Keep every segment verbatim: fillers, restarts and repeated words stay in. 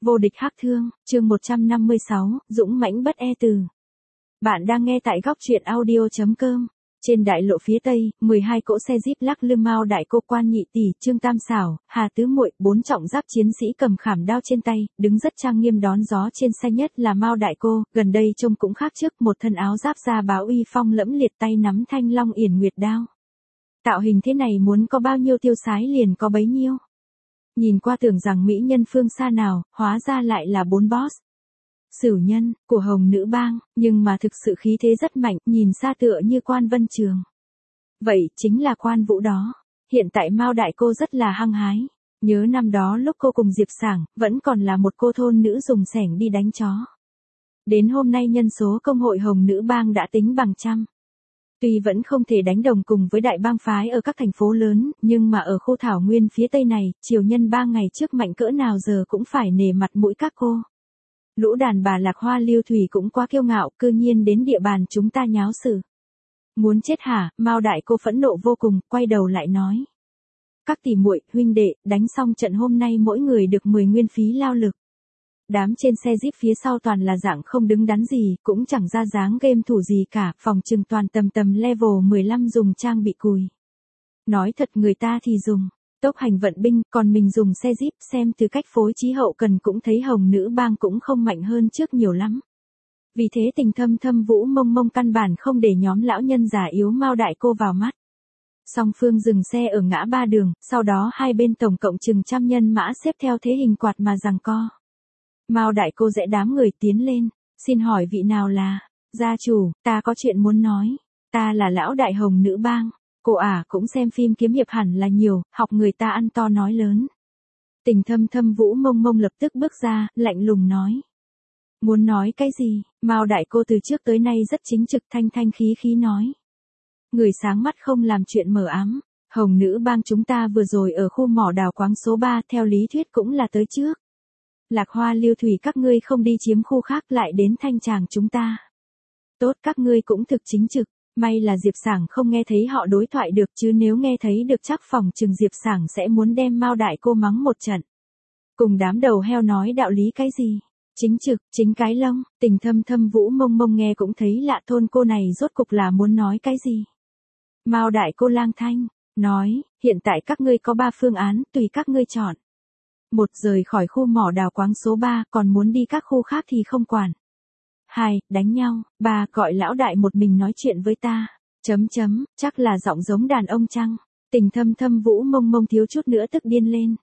Vô địch hắc thương, chương một trăm năm mươi sáu, dũng mãnh bất e từ. Bạn đang nghe tại góc truyện audio chấm com. Trên đại lộ phía tây, mười hai cỗ xe jeep lắc lư Mao Đại Cô Quan Nhị Tỷ, Trương Tam Xảo, Hà Tứ Muội, bốn trọng giáp chiến sĩ cầm khảm đao trên tay, đứng rất trang nghiêm đón gió. Trên xe nhất là Mao Đại Cô, gần đây trông cũng khác trước, một thân áo giáp da báo uy phong lẫm liệt, tay nắm thanh long yển nguyệt đao. Tạo hình thế này muốn có bao nhiêu tiêu sái liền có bấy nhiêu. Nhìn qua tưởng rằng mỹ nhân phương xa nào, hóa ra lại là bốn boss. Sửu nhân, của Hồng Nữ Bang, nhưng mà thực sự khí thế rất mạnh, nhìn xa tựa như Quan Vân Trường. Vậy chính là Quan Vũ đó. Hiện tại Mao Đại Cô rất là hăng hái. Nhớ năm đó lúc cô cùng Diệp Sảng, vẫn còn là một cô thôn nữ dùng xẻng đi đánh chó. Đến hôm nay nhân số công hội Hồng Nữ Bang đã tính bằng trăm. Tuy vẫn không thể đánh đồng cùng với đại bang phái ở các thành phố lớn, nhưng mà ở khu thảo nguyên phía tây này, triều nhân ba ngày trước mạnh cỡ nào giờ cũng phải nể mặt mũi các cô. Lũ đàn bà Lạc Hoa Lưu Thủy cũng quá kiêu ngạo, cư nhiên đến địa bàn chúng ta nháo sự. Muốn chết hả? Mao Đại Cô phẫn nộ vô cùng, quay đầu lại nói. Các tỷ muội, huynh đệ, đánh xong trận hôm nay mỗi người được mười nguyên phí lao lực. Đám trên xe jeep phía sau toàn là dạng không đứng đắn gì, cũng chẳng ra dáng game thủ gì cả, phòng trừng toàn tầm tầm level mười lăm dùng trang bị cùi. Nói thật người ta thì dùng tốc hành vận binh, còn mình dùng xe jeep, xem từ cách phối trí hậu cần cũng thấy Hồng Nữ Bang cũng không mạnh hơn trước nhiều lắm. Vì thế Tình Thâm Thâm Vũ Mông Mông căn bản không để nhóm lão nhân già yếu Mao Đại Cô vào mắt. Song phương dừng xe ở ngã ba đường, sau đó hai bên tổng cộng chừng trăm nhân mã xếp theo thế hình quạt mà giằng co. Mao Đại Cô dễ đám người tiến lên, xin hỏi vị nào là, gia chủ, ta có chuyện muốn nói, ta là lão đại Hồng Nữ Bang, cô à cũng xem phim kiếm hiệp hẳn là nhiều, học người ta ăn to nói lớn. Tình Thâm Thâm Vũ Mông Mông lập tức bước ra, lạnh lùng nói. Muốn nói cái gì? Mao Đại Cô từ trước tới nay rất chính trực, thanh thanh khí khí nói. Người sáng mắt không làm chuyện mờ ám, Hồng Nữ Bang chúng ta vừa rồi ở khu mỏ đào quáng số ba, theo lý thuyết cũng là tới trước. Lạc Hoa Lưu Thủy các ngươi không đi chiếm khu khác lại đến thanh tràng chúng ta. Tốt, các ngươi cũng thực chính trực, may là Diệp Sảng không nghe thấy họ đối thoại được, chứ nếu nghe thấy được chắc phòng chừng Diệp Sảng sẽ muốn đem Mao Đại Cô mắng một trận. Cùng đám đầu heo nói đạo lý cái gì? Chính trực, chính cái lông. Tình Thâm Thâm Vũ Mông Mông nghe cũng thấy lạ, thôn cô này rốt cục là muốn nói cái gì? Mao Đại Cô lang thanh, nói, hiện tại các ngươi có ba phương án, tùy các ngươi chọn. Một, rời khỏi khu mỏ đào quáng số ba, còn muốn đi các khu khác thì không quản. Hai, đánh nhau. Ba, gọi lão đại một mình nói chuyện với ta. Chấm chấm, chắc là giọng giống đàn ông chăng? Tình Thâm Thâm Vũ Mông Mông thiếu chút nữa tức điên lên.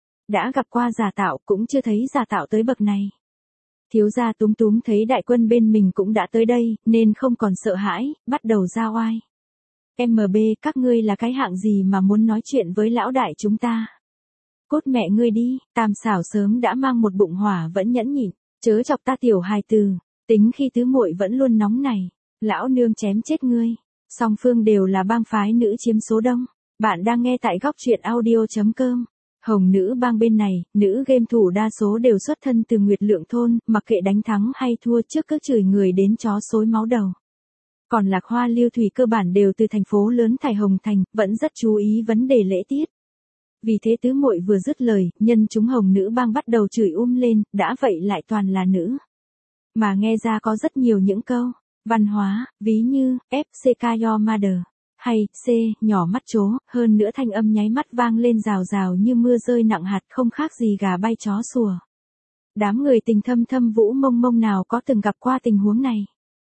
Đã gặp qua giả tạo, cũng chưa thấy giả tạo tới bậc này. Thiếu gia Túm Túm thấy đại quân bên mình cũng đã tới đây, nên không còn sợ hãi, bắt đầu ra oai. em bê, các ngươi là cái hạng gì mà muốn nói chuyện với lão đại chúng ta? Cốt mẹ ngươi đi, Tam Xảo sớm đã mang một bụng hỏa vẫn nhẫn nhịn, chớ chọc ta tiểu hài từ, tính khi tứ muội vẫn luôn nóng này, lão nương chém chết ngươi. Song phương đều là bang phái nữ chiếm số đông. Bạn đang nghe tại góc truyện audio chấm com. Hồng Nữ Bang bên này, nữ game thủ đa số đều xuất thân từ Nguyệt Lượng thôn, mặc kệ đánh thắng hay thua trước cứ chửi người đến chó xối máu đầu. Còn Lạc Hoa Lưu Thủy cơ bản đều từ thành phố lớn Thải Hồng Thành, vẫn rất chú ý vấn đề lễ tiết. Vì thế tứ muội vừa dứt lời, nhân chúng Hồng Nữ Bang bắt đầu chửi um lên, đã vậy lại toàn là nữ. Mà nghe ra có rất nhiều những câu văn hóa, ví như ép xê ca your mother, hay C, nhỏ mắt chó, hơn nữa thanh âm nháy mắt vang lên rào rào như mưa rơi nặng hạt, không khác gì gà bay chó sủa. Đám người Tình Thâm Thâm Vũ Mông Mông nào có từng gặp qua tình huống này.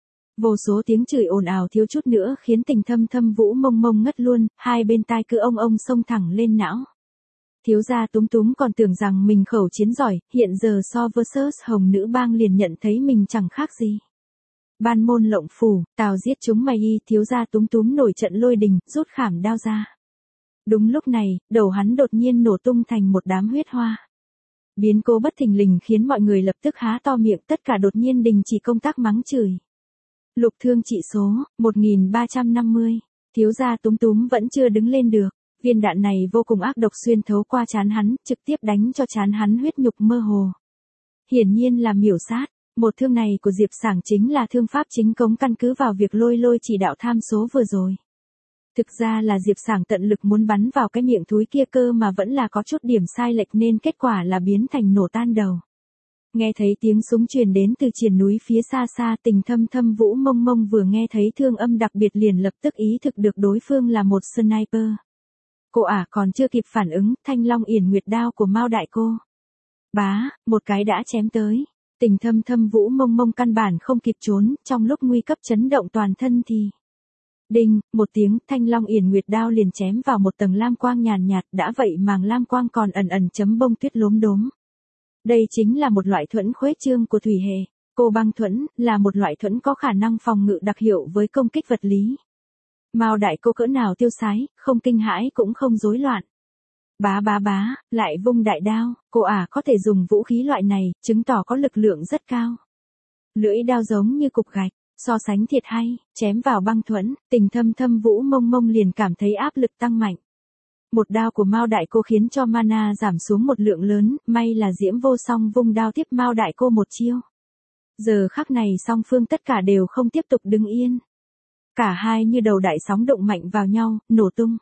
Vô số tiếng chửi ồn ào thiếu chút nữa khiến Tình Thâm Thâm Vũ Mông Mông ngất luôn, hai bên tai cứ ông ông xông thẳng lên não. Thiếu gia Túm Túm còn tưởng rằng mình khẩu chiến giỏi, hiện giờ so versus Hồng Nữ Bang liền nhận thấy mình chẳng khác gì. Ban môn lộng phủ, tào giết chúng mày y, thiếu gia Túm Túm nổi trận lôi đình, rút khảm đao ra. Đúng lúc này, đầu hắn đột nhiên nổ tung thành một đám huyết hoa. Biến cố bất thình lình khiến mọi người lập tức há to miệng, tất cả đột nhiên đình chỉ công tác mắng chửi. Lục thương trị số, một nghìn ba trăm năm mươi. Thiếu gia Túm Túm vẫn chưa đứng lên được. Viên đạn này vô cùng ác độc xuyên thấu qua trán hắn, trực tiếp đánh cho trán hắn huyết nhục mơ hồ. Hiển nhiên là miểu sát. Một thương này của Diệp Sảng chính là thương pháp chính cống căn cứ vào việc lôi lôi chỉ đạo tham số vừa rồi. Thực ra là Diệp Sảng tận lực muốn bắn vào cái miệng thúi kia cơ mà vẫn là có chút điểm sai lệch nên kết quả là biến thành nổ tan đầu. Nghe thấy tiếng súng truyền đến từ triền núi phía xa xa, Tình Thâm Thâm Vũ Mông Mông vừa nghe thấy thương âm đặc biệt liền lập tức ý thức được đối phương là một sniper. Cô ả còn chưa kịp phản ứng, Thanh Long Yển Nguyệt đao của Mao Đại Cô. Bá, một cái đã chém tới. Tình Thâm Thâm Vũ Mông Mông căn bản không kịp trốn, trong lúc nguy cấp chấn động toàn thân thì đinh, một tiếng, Thanh Long Yển Nguyệt đao liền chém vào một tầng lam quang nhàn nhạt, đã vậy màng lam quang còn ẩn ẩn chấm bông tuyết lốm đốm. Đây chính là một loại thuẫn khuếch trương của thủy hệ. Cô băng thuẫn là một loại thuẫn có khả năng phòng ngự đặc hiệu với công kích vật lý. Mao Đại Cô cỡ nào tiêu sái, không kinh hãi cũng không rối loạn. Bá bá bá, lại vung đại đao, cô ả có thể dùng vũ khí loại này, chứng tỏ có lực lượng rất cao. Lưỡi đao giống như cục gạch, so sánh thiệt hay, chém vào băng thuẫn, Tình Thâm Thâm Vũ Mông Mông liền cảm thấy áp lực tăng mạnh. Một đao của Mao Đại Cô khiến cho mana giảm xuống một lượng lớn, may là Diễm Vô Song vung đao tiếp Mao Đại Cô một chiêu. Giờ khắc này song phương tất cả đều không tiếp tục đứng yên. Cả hai như đầu đại sóng đụng mạnh vào nhau, nổ tung.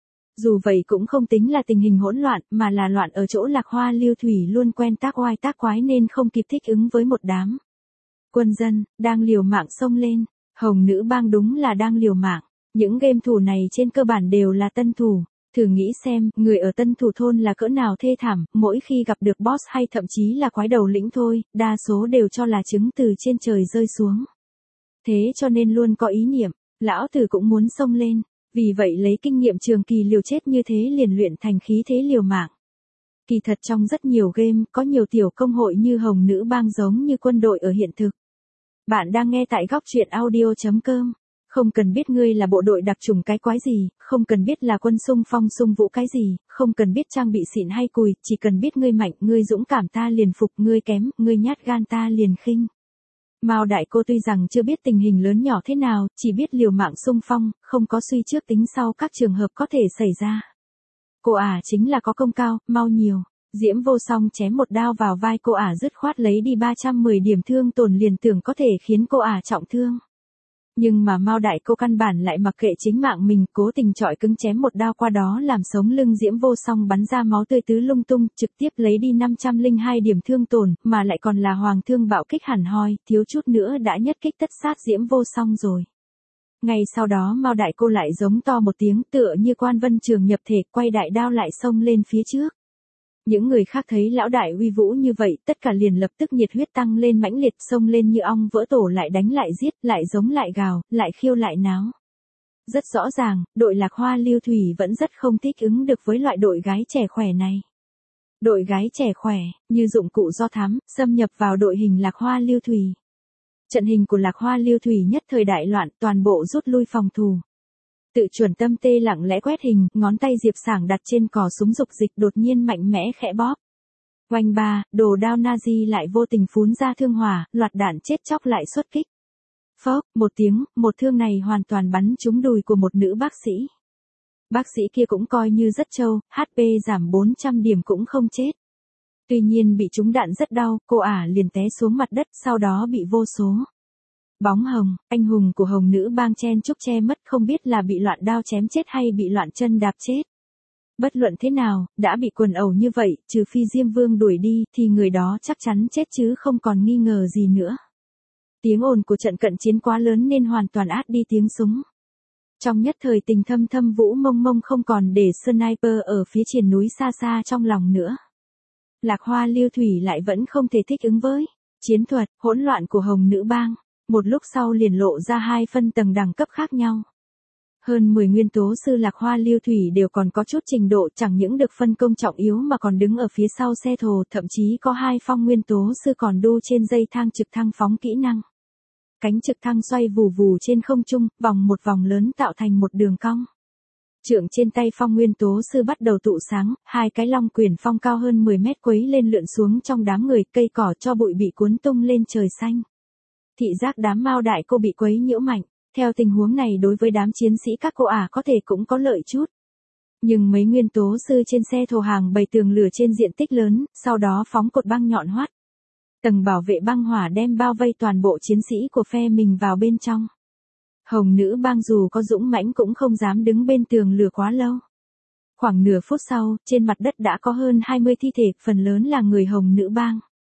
Dù vậy cũng không tính là tình hình hỗn loạn, mà là loạn ở chỗ Lạc Hoa Lưu Thủy luôn quen tác oai tác quái nên không kịp thích ứng với một đám quân dân, đang liều mạng xông lên. Hồng Nữ Bang đúng là đang liều mạng. Những game thủ này trên cơ bản đều là tân thủ. Thử nghĩ xem, người ở tân thủ thôn là cỡ nào thê thảm, mỗi khi gặp được boss hay thậm chí là quái đầu lĩnh thôi, đa số đều cho là trứng từ trên trời rơi xuống. Thế cho nên luôn có ý niệm, lão tử cũng muốn xông lên, vì vậy lấy kinh nghiệm trường kỳ liều chết như thế liền luyện thành khí thế liều mạng. Kỳ thật trong rất nhiều game, có nhiều tiểu công hội như Hồng Nữ Bang giống như quân đội ở hiện thực. Bạn đang nghe tại góc truyện audio chấm com. Không cần biết ngươi là bộ đội đặc trùng cái quái gì, không cần biết là quân xung phong xung vũ cái gì, không cần biết trang bị xịn hay cùi, chỉ cần biết ngươi mạnh, ngươi dũng cảm ta liền phục, ngươi kém, ngươi nhát gan ta liền khinh. Mao Đại Cô tuy rằng chưa biết tình hình lớn nhỏ thế nào, chỉ biết liều mạng xung phong, không có suy trước tính sau các trường hợp có thể xảy ra. Cô ả chính là có công cao, mau nhiều. Diễm Vô Song chém một đao vào vai cô ả dứt khoát lấy đi ba trăm mười điểm thương tổn liền tưởng có thể khiến cô ả trọng thương. Nhưng mà Mao Đại Cô căn bản lại mặc kệ chính mạng mình, cố tình chọi cứng chém một đao qua đó làm sống lưng Diễm Vô Song bắn ra máu tươi tứ lung tung, trực tiếp lấy đi năm trăm lẻ hai điểm thương tổn, mà lại còn là hoàng thương bạo kích hẳn hoi, thiếu chút nữa đã nhất kích tất sát Diễm Vô Song rồi. Ngay sau đó Mao Đại Cô lại giống to một tiếng tựa như Quan Vân Trường nhập thể, quay đại đao lại xông lên phía trước. Những người khác thấy lão đại uy vũ như vậy, tất cả liền lập tức nhiệt huyết tăng lên mãnh liệt, xông lên như ong vỡ tổ, lại đánh lại giết, lại giống lại gào, lại khiêu lại náo. Rất rõ ràng, đội Lạc Hoa Lưu Thủy vẫn rất không thích ứng được với loại đội gái trẻ khỏe này. Đội gái trẻ khỏe, như dụng cụ do thám, xâm nhập vào đội hình Lạc Hoa Lưu Thủy. Trận hình của Lạc Hoa Lưu Thủy nhất thời đại loạn, toàn bộ rút lui phòng thủ. Tự chuẩn tâm tê lặng lẽ quét hình, ngón tay Diệp Sảng đặt trên cò súng dục dịch đột nhiên mạnh mẽ khẽ bóp. Oanh ba, đồ đao Nazi lại vô tình phún ra thương hỏa, loạt đạn chết chóc lại xuất kích. Phốc, một tiếng, một thương này hoàn toàn bắn trúng đùi của một nữ bác sĩ. Bác sĩ kia cũng coi như rất trâu, hát pê giảm bốn trăm điểm cũng không chết. Tuy nhiên bị trúng đạn rất đau, cô ả liền té xuống mặt đất, sau đó bị vô số bóng hồng, anh hùng của Hồng Nữ Bang chen chúc che mất, không biết là bị loạn đao chém chết hay bị loạn chân đạp chết. Bất luận thế nào, đã bị quần ẩu như vậy, trừ phi Diêm Vương đuổi đi, thì người đó chắc chắn chết chứ không còn nghi ngờ gì nữa. Tiếng ồn của trận cận chiến quá lớn nên hoàn toàn át đi tiếng súng. Trong nhất thời Tình Thâm Thâm Vũ Mông Mông không còn để sniper ở phía triền núi xa xa trong lòng nữa. Lạc Hoa Lưu Thủy lại vẫn không thể thích ứng với chiến thuật hỗn loạn của Hồng Nữ Bang. Một lúc sau liền lộ ra hai phân tầng đẳng cấp khác nhau. Hơn mười nguyên tố sư Lạc Hoa Lưu Thủy đều còn có chút trình độ, chẳng những được phân công trọng yếu mà còn đứng ở phía sau xe thồ, thậm chí có hai phong nguyên tố sư còn đu trên dây thang trực thăng phóng kỹ năng. Cánh trực thăng xoay vù vù trên không trung, vòng một vòng lớn tạo thành một đường cong. Trượng trên tay phong nguyên tố sư bắt đầu tụ sáng, hai cái long quyển phong cao hơn mười mét quấy lên lượn xuống trong đám người, cây cỏ cho bụi bị cuốn tung lên trời xanh. Thị giác đám Mao Đại Cô bị quấy nhiễu mạnh, theo tình huống này đối với đám chiến sĩ các cô ả có thể cũng có lợi chút. Nhưng mấy nguyên tố sư trên xe thồ hàng bày tường lửa trên diện tích lớn, sau đó phóng cột băng nhọn hoắt. Tầng bảo vệ băng hỏa đem bao vây toàn bộ chiến sĩ của phe mình vào bên trong. Hồng Nữ Bang dù có dũng mãnh cũng không dám đứng bên tường lửa quá lâu. Khoảng nửa phút sau, trên mặt đất đã có hơn hai mươi thi thể, phần lớn là người Hồng Nữ Bang.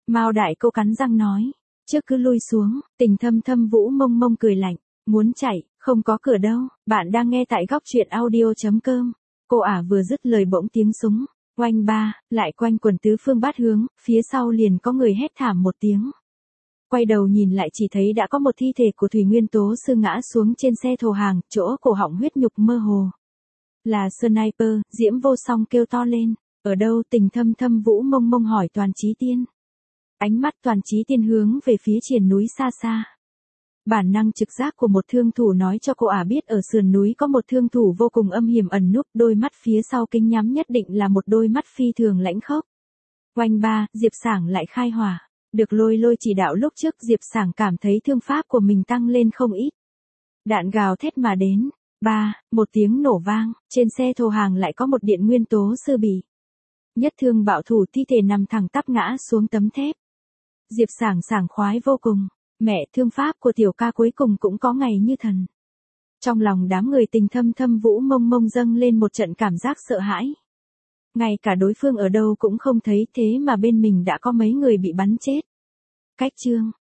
Mao đại cô cắn răng nói. Trước cứ lui xuống, Tình Thâm Thâm Vũ mông mông cười lạnh. Muốn chạy, không có cửa đâu, bạn đang nghe tại góc truyện audio.com. Cô ả vừa dứt lời bỗng tiếng súng. Oanh ba, lại quanh quần tứ phương bát hướng, phía sau liền có người hét thảm một tiếng. Quay đầu nhìn lại chỉ thấy đã có một thi thể của Thủy Nguyên Tố Sư ngã xuống trên xe thồ hàng, chỗ cổ họng huyết nhục mơ hồ. Là sniper, Diễm Vô Song kêu to lên. Ở đâu? Tình Thâm Thâm Vũ mông mông hỏi Toàn Chí Tiên. Ánh mắt Toàn Chí Tiên hướng về phía triền núi xa xa. Bản năng trực giác của một thương thủ nói cho cô ả biết ở sườn núi có một thương thủ vô cùng âm hiểm ẩn núp, đôi mắt phía sau kính nhắm nhất định là một đôi mắt phi thường lãnh khốc. Oanh ba, Diệp Sảng lại khai hỏa. Được Lôi Lôi chỉ đạo lúc trước, Diệp Sảng cảm thấy thương pháp của mình tăng lên không ít. Đạn gào thét mà đến. Ba, một tiếng nổ vang, trên xe thồ hàng lại có một Điện Nguyên Tố Sư bị nhất thương bạo thủ, thi thể nằm thẳng tắp ngã xuống tấm thép. Diệp Sảng sảng khoái vô cùng. Mẹ, thương pháp của tiểu ca cuối cùng cũng có ngày như thần. Trong lòng đám người Tình Thâm Thâm Vũ mông mông dâng lên một trận cảm giác sợ hãi. Ngay cả đối phương ở đâu cũng không thấy, thế mà bên mình đã có mấy người bị bắn chết. Cách chương